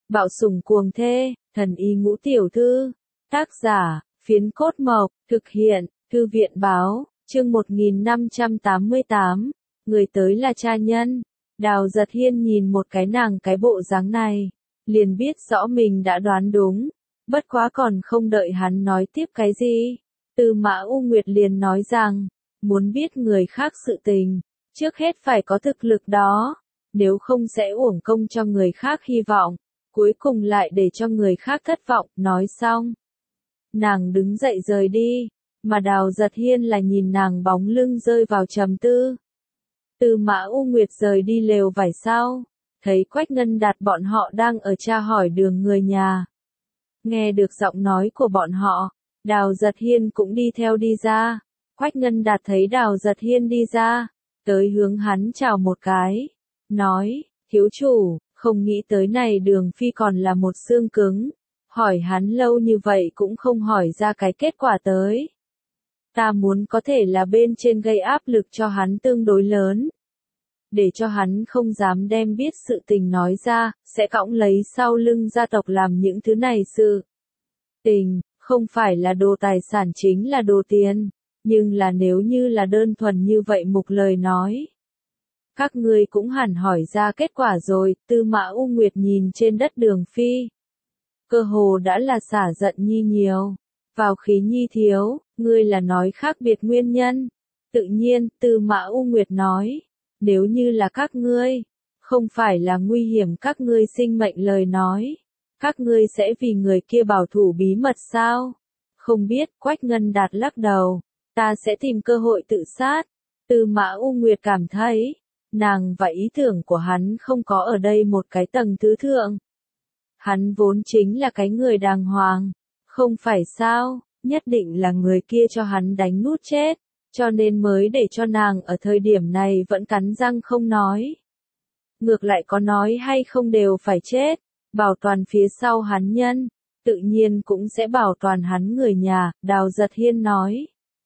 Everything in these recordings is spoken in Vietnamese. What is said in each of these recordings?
Bạo sủng cuồng thê, thần y ngũ tiểu thư. Tác giả, Phiến Cốt Mộc, thực hiện, Thư viện báo, chương 1588, người tới là cha nhân. Đào Giật Hiên nhìn một cái nàng cái bộ dáng này, liền biết rõ mình đã đoán đúng, bất quá còn không đợi hắn nói tiếp cái gì. Tư Mã U Nguyệt liền nói rằng, muốn biết người khác sự tình, trước hết phải có thực lực đó, nếu không sẽ uổng công cho người khác hy vọng, cuối cùng lại để cho người khác thất vọng. Nói xong, nàng đứng dậy rời đi, mà Đào Giật Hiên là nhìn nàng bóng lưng rơi vào trầm tư. Tư Mã U Nguyệt rời đi lều vải sau, thấy Quách Ngân Đạt bọn họ đang ở tra hỏi đường người nhà. Nghe được giọng nói của bọn họ, Đào Giật Hiên cũng đi theo đi ra. Quách Ngân Đạt thấy Đào Giật Hiên đi ra, tới hướng hắn chào một cái, nói, thiếu chủ, không nghĩ tới này Đường Phi còn là một xương cứng, hỏi hắn lâu như vậy cũng không hỏi ra cái kết quả tới. Ta muốn có thể là bên trên gây áp lực cho hắn tương đối lớn, để cho hắn không dám đem biết sự tình nói ra, sẽ cõng lấy sau lưng gia tộc làm những thứ này sự tình, không phải là đồ tài sản chính là đồ tiền, nhưng là nếu như là đơn thuần như vậy mục lời nói. Các ngươi cũng hẳn hỏi ra kết quả rồi. Tư Mã U Nguyệt nhìn trên đất Đường Phi, cơ hồ đã là xả giận nhi nhiều, vào khí nhi thiếu, ngươi là nói khác biệt nguyên nhân. Tự nhiên, Tư Mã U Nguyệt nói, nếu như là các ngươi, không phải là nguy hiểm các ngươi sinh mệnh lời nói, các ngươi sẽ vì người kia bảo thủ bí mật sao? Không biết. Quách Ngân Đạt lắc đầu, ta sẽ tìm cơ hội tự sát. Tư Mã U Nguyệt cảm thấy, nàng và ý tưởng của hắn không có ở đây một cái tầng thứ thượng. Hắn vốn chính là cái người đàng hoàng, không phải sao, nhất định là người kia cho hắn đánh nút chết, cho nên mới để cho nàng ở thời điểm này vẫn cắn răng không nói. Ngược lại có nói hay không đều phải chết, bảo toàn phía sau hắn nhân, tự nhiên cũng sẽ bảo toàn hắn người nhà. Đào Giật Hiên nói.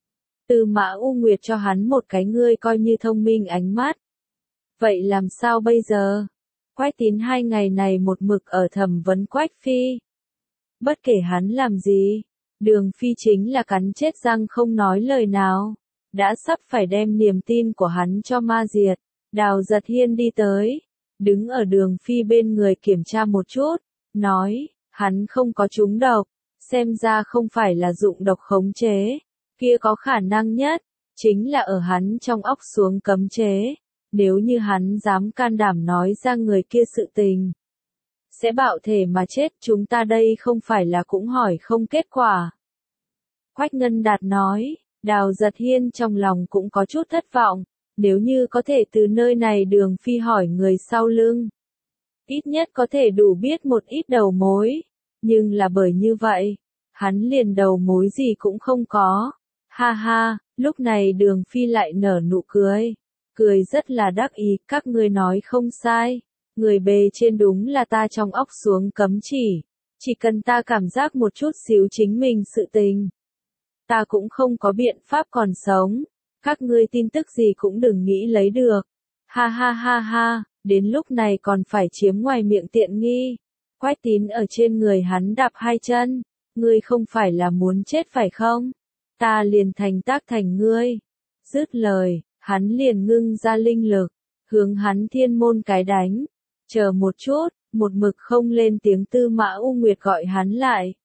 Tư Mã U Nguyệt cho hắn một cái ngươi coi như thông minh ánh mắt. Vậy làm sao bây giờ? Quách Tín 2 ngày này một mực ở thẩm vấn Quách Phi. Bất kể hắn làm gì, Đường Phi chính là cắn chết răng không nói lời nào, đã sắp phải đem niềm tin của hắn cho ma diệt. Đào Giật Hiên đi tới, đứng ở Đường Phi bên người kiểm tra một chút, nói, hắn không có trúng độc, xem ra không phải là dụng độc khống chế, kia có khả năng nhất, chính là ở hắn trong óc xuống cấm chế. Nếu như hắn dám can đảm nói ra người kia sự tình, sẽ bạo thể mà chết. Chúng ta đây không phải là cũng hỏi không kết quả. Quách Ngân Đạt nói. Đào Giật Hiên trong lòng cũng có chút thất vọng, nếu như có thể từ nơi này Đường Phi hỏi người sau lưng, ít nhất có thể đủ biết một ít đầu mối, nhưng là bởi như vậy, hắn liền đầu mối gì cũng không có. Ha ha, lúc này Đường Phi lại nở nụ cười, cười rất là đắc ý. Các ngươi nói không sai, người bề trên đúng là ta trong óc xuống cấm chỉ cần ta cảm giác một chút xíu chính mình sự tình, ta cũng không có biện pháp còn sống, các ngươi tin tức gì cũng đừng nghĩ lấy được. Ha ha ha ha, đến lúc này còn phải chiếm ngoài miệng tiện nghi. Quách Tín ở trên người hắn đạp 2 chân, ngươi không phải là muốn chết phải không? Ta liền thành tác thành ngươi. Dứt lời, hắn liền ngưng ra linh lực, hướng hắn thiên môn cái đánh. Chờ một chút, một mực không lên tiếng Tư Mã U Nguyệt gọi hắn lại.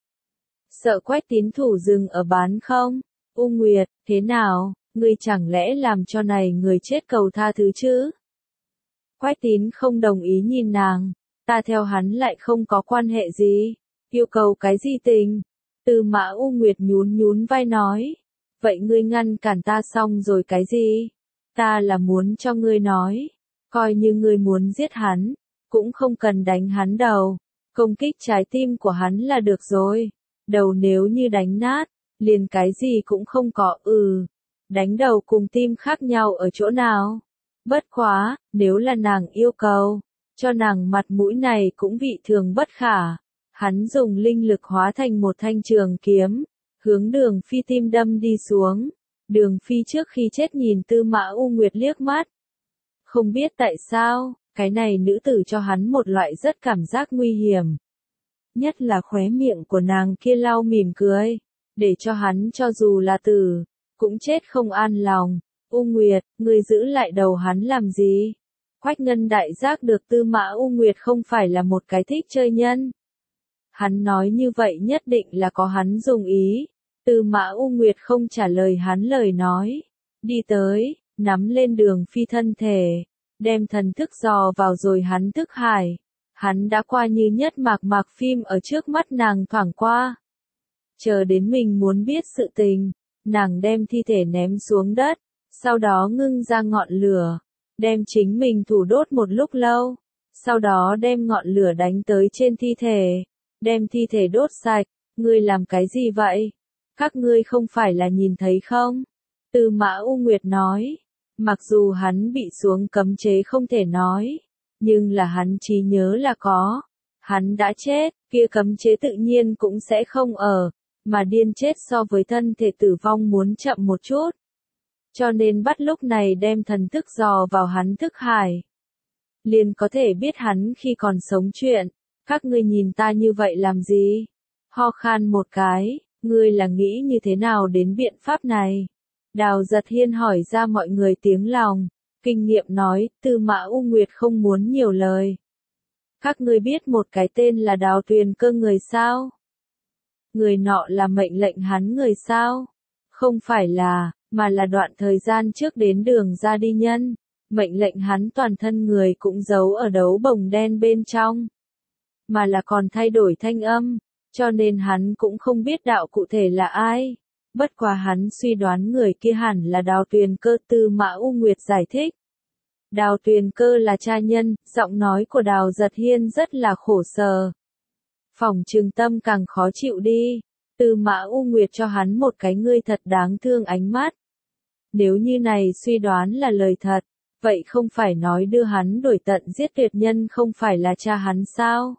Sợ Quách Tín thủ dừng ở bán không? U Nguyệt, thế nào, ngươi chẳng lẽ làm cho này người chết cầu tha thứ chứ? Quách Tín không đồng ý nhìn nàng, ta theo hắn lại không có quan hệ gì, yêu cầu cái gì tình? Tư Mã U Nguyệt nhún nhún vai nói, vậy ngươi ngăn cản ta xong rồi cái gì? Ta là muốn cho ngươi nói, coi như ngươi muốn giết hắn, cũng không cần đánh hắn đầu, công kích trái tim của hắn là được rồi. Đầu nếu như đánh nát, liền cái gì cũng không có. Đánh đầu cùng tim khác nhau ở chỗ nào? Bất quá, nếu là nàng yêu cầu, cho nàng mặt mũi này cũng vị thường bất khả. Hắn dùng linh lực hóa thành một thanh trường kiếm, hướng Đường Phi tim đâm đi xuống. Đường Phi trước khi chết nhìn Tư Mã U Nguyệt liếc mắt. Không biết tại sao, cái này nữ tử cho hắn một loại rất cảm giác nguy hiểm. nhất là khóe miệng của nàng kia lau mỉm cười, để cho hắn cho dù là tử, cũng chết không an lòng. U Nguyệt, ngươi giữ lại đầu hắn làm gì? Quách Ngân đại giác được Tư Mã U Nguyệt không phải là một cái thích chơi nhân. Hắn nói như vậy nhất định là có hắn dùng ý. Tư Mã U Nguyệt không trả lời hắn lời nói. Đi tới, nắm lên Đường Phi thân thể, đem thần thức dò vào rồi hắn thức hải. Hắn đã qua như nhất mạc phim ở trước mắt nàng thoảng qua. Chờ đến mình muốn biết sự tình, nàng đem thi thể ném xuống đất, sau đó ngưng ra ngọn lửa, đem chính mình thủ đốt một lúc lâu, sau đó đem ngọn lửa đánh tới trên thi thể, đem thi thể đốt sạch. Ngươi làm cái gì vậy? Các ngươi không phải là nhìn thấy không? Tư Mã U Nguyệt nói, mặc dù hắn bị xuống cấm chế không thể nói, nhưng là hắn trí nhớ là có. Hắn đã chết, kia cấm chế tự nhiên cũng sẽ không ở, mà điên chết so với thân thể tử vong muốn chậm một chút. Cho nên bắt lúc này đem thần thức dò vào hắn thức hải, liền có thể biết hắn khi còn sống chuyện. Các ngươi nhìn ta như vậy làm gì? Ho khan một cái, ngươi là nghĩ như thế nào đến biện pháp này? Đào Giật Hiên hỏi ra mọi người tiếng lòng, kinh nghiệm nói, Tư Mã U Nguyệt không muốn nhiều lời. Các ngươi biết một cái tên là Đào Tuyền Cơ người sao? Người nọ là mệnh lệnh hắn người sao? Không phải là, mà là đoạn thời gian trước đến Đường ra đi nhân, mệnh lệnh hắn toàn thân người cũng giấu ở đấu bồng đen bên trong, mà là còn thay đổi thanh âm, cho nên hắn cũng không biết đạo cụ thể là ai. Bất quá hắn suy đoán người kia hẳn là Đào Tuyền Cơ. Tư Mã U Nguyệt giải thích. Đào Tuyền Cơ là cha nhân, giọng nói của Đào Giật Hiên rất là khổ sở. Phỏng chừng tâm càng khó chịu đi. Tư Mã U Nguyệt cho hắn một cái ngươi thật đáng thương ánh mắt. Nếu như này suy đoán là lời thật, vậy không phải nói đưa hắn đuổi tận giết tuyệt nhân không phải là cha hắn sao?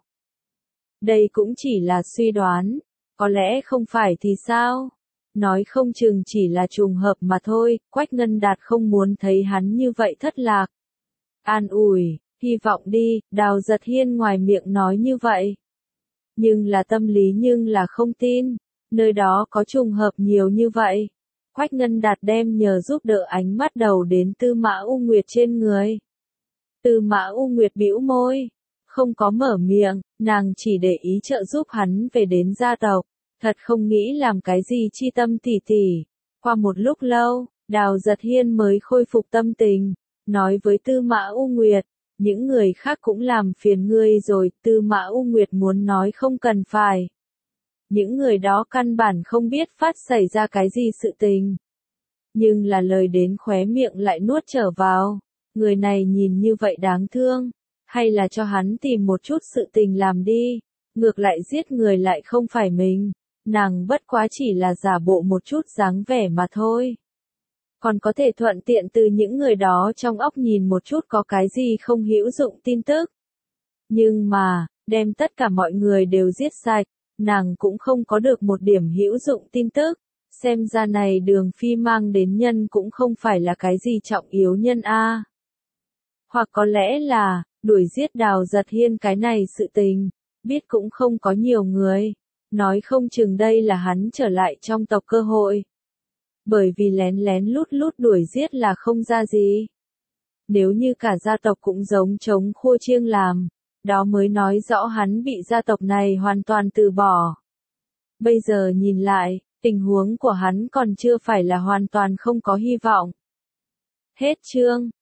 Đây cũng chỉ là suy đoán, có lẽ không phải thì sao? Nói không chừng chỉ là trùng hợp mà thôi. Quách Ngân Đạt không muốn thấy hắn như vậy thất lạc. An ủi, hy vọng đi. Đào Giật Hiên ngoài miệng nói như vậy, nhưng là tâm lý nhưng là không tin, nơi đó có trùng hợp nhiều như vậy. Quách Ngân Đạt đem nhờ giúp đỡ ánh mắt đầu đến Tư Mã U Nguyệt trên người. Tư Mã U Nguyệt bĩu môi, không có mở miệng, nàng chỉ để ý trợ giúp hắn về đến gia tộc, thật không nghĩ làm cái gì chi tâm tỉ tỉ. Qua một lúc lâu, Đào Giật Hiên mới khôi phục tâm tình, nói với Tư Mã U Nguyệt, những người khác cũng làm phiền ngươi rồi. Tư Mã U Nguyệt muốn nói không cần phải. Những người đó căn bản không biết phát xảy ra cái gì sự tình. Nhưng là lời đến khóe miệng lại nuốt trở vào. Người này nhìn như vậy đáng thương. Hay là cho hắn tìm một chút sự tình làm đi. Ngược lại giết người lại không phải mình. Nàng bất quá chỉ là giả bộ một chút dáng vẻ mà thôi. Còn có thể thuận tiện từ những người đó trong óc nhìn một chút có cái gì không hữu dụng tin tức. Nhưng mà, đem tất cả mọi người đều giết sạch, nàng cũng không có được một điểm hữu dụng tin tức. Xem ra này Đường Phi mang đến nhân cũng không phải là cái gì trọng yếu nhân a. Hoặc có lẽ là, đuổi giết Đào Giật Hiên cái này sự tình, biết cũng không có nhiều người. Nói không chừng đây là hắn trở lại trong tộc cơ hội. Bởi vì lén lén lút lút đuổi giết là không ra gì. Nếu như cả gia tộc cũng giống chống khua chiêng làm, đó mới nói rõ hắn bị gia tộc này hoàn toàn từ bỏ. Bây giờ nhìn lại, tình huống của hắn còn chưa phải là hoàn toàn không có hy vọng. Hết chương.